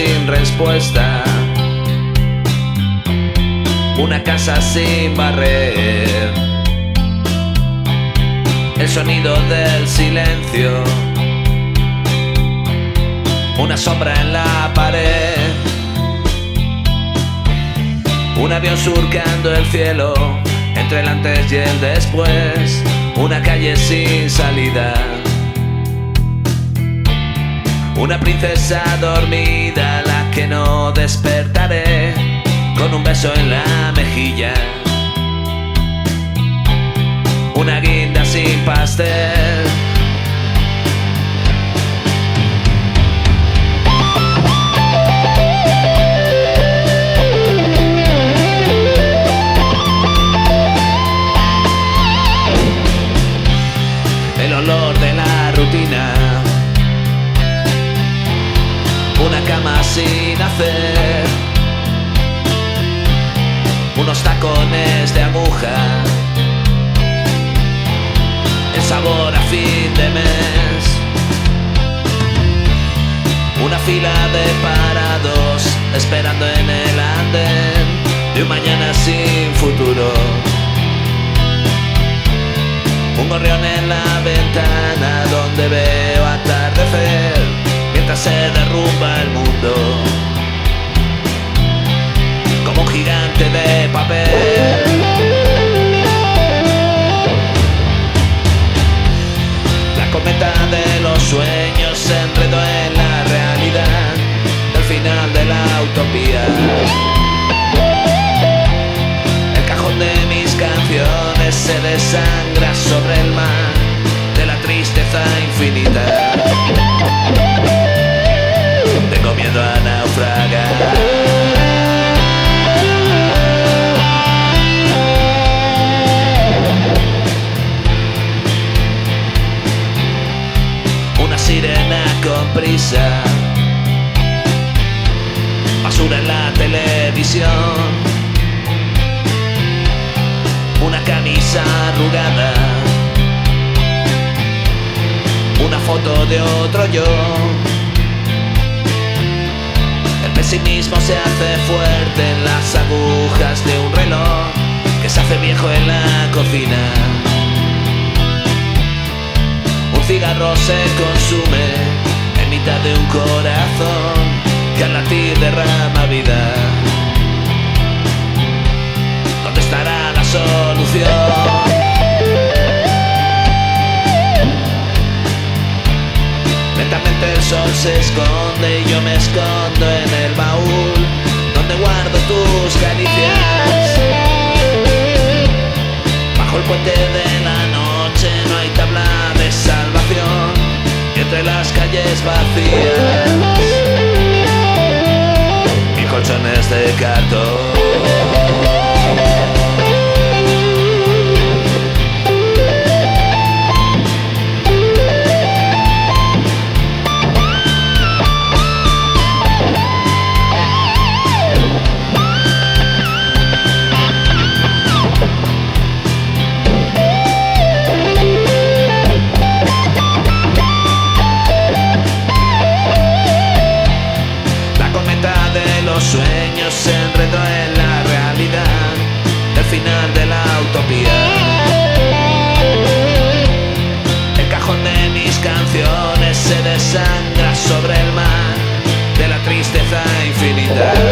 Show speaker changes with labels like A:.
A: sin respuesta, una casa sin barrer, el sonido del silencio, una sombra en la pared, un avión surcando el cielo, entre el antes y el después, una calle sin salida, una princesa dormida a la que no despertaré, con un beso en la mejilla, una guinda sin pastel. El olor de la rutina, una cama sin hacer, unos tacones de aguja, el sabor a fin de mes, una fila de parados esperando en el andén de un mañana sin futuro, un gorrión en la ventana donde veo atardecer mientras se derrumba el mundo, como un gigante de papel. La cometa de los sueños se enredó en la realidad del final de la utopía. El cajón de mis canciones se desangra sobre el mar de la tristeza infinita. Tengo miedo a naufragar. Una sirena con prisa, basura en la televisión, una camisa arrugada, una foto de otro yo. El pesimismo se hace fuerte en las agujas de un reloj que se hace viejo en la cocina. Un cigarro se consume en mitad de un corazón que al latir derrama vida. ¿Dónde estará la solución? Lentamente el sol se esconde y yo me escondo en el baúl donde guardo tus caricias. Bajo el puente de la noche no hay tabla de salvación y entre las calles vacías y colchones de cartón. Los sueños se enredó en la realidad del final de la utopía. El cajón de mis canciones se desangra sobre el mar de la tristeza infinita.